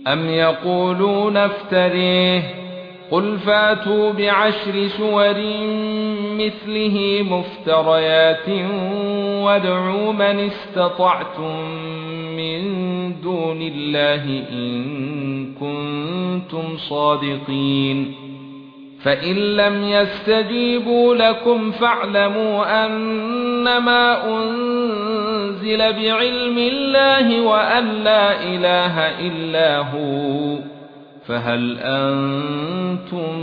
أم يقولون افتريه قل فاتوا بعشر سور مثله مفتريات وادعوا من استطعتم من دون الله إن كنتم صادقين فإن لم يستجيبوا لكم فاعلموا أنما أنزل بعلم الله وأن لا إله إلا هو فهل أنتم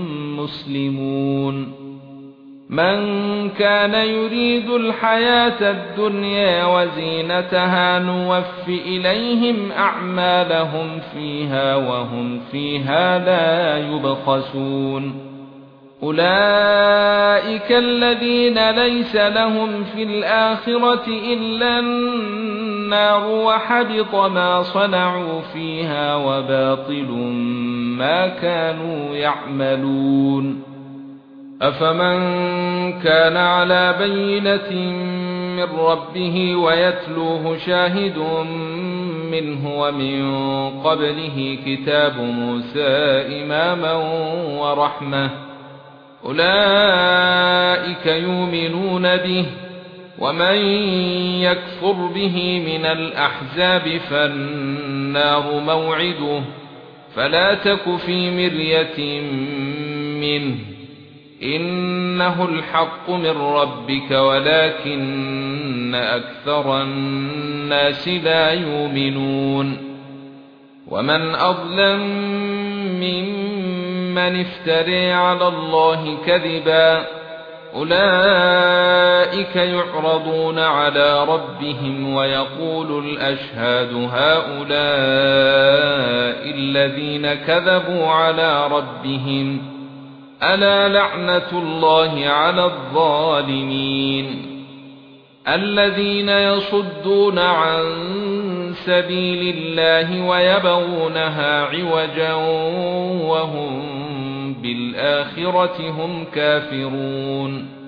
مسلمون من كان يريد الحياة الدنيا وزينتها نوف إليهم أعمالهم فيها وهم فيها لا يبخسون أولئك الذين ليس لهم في الآخرة إلا النار وحبط ما صنعوا فيها وباطل ما كانوا يعملون أفمن كان على بينة من ربه ويتلوه شاهد منه ومن قبله كتاب موسى إماما ورحمة أولئك يؤمنون به ومن يكفر به من الأحزاب فالنار موعده فلا تك في مرية منه إنه الحق من ربك ولكن أكثر الناس لا يؤمنون ومن أظلم ممن افترى على الله كذبا أولئك يعرضون على ربهم ويقول الأشهاد هؤلاء الذين كذبوا على ربهم ألا لعنة الله على الظالمين الذين يصدون عن سبيل الله ويبغونها عوجا وهم بالآخرة هم كافرون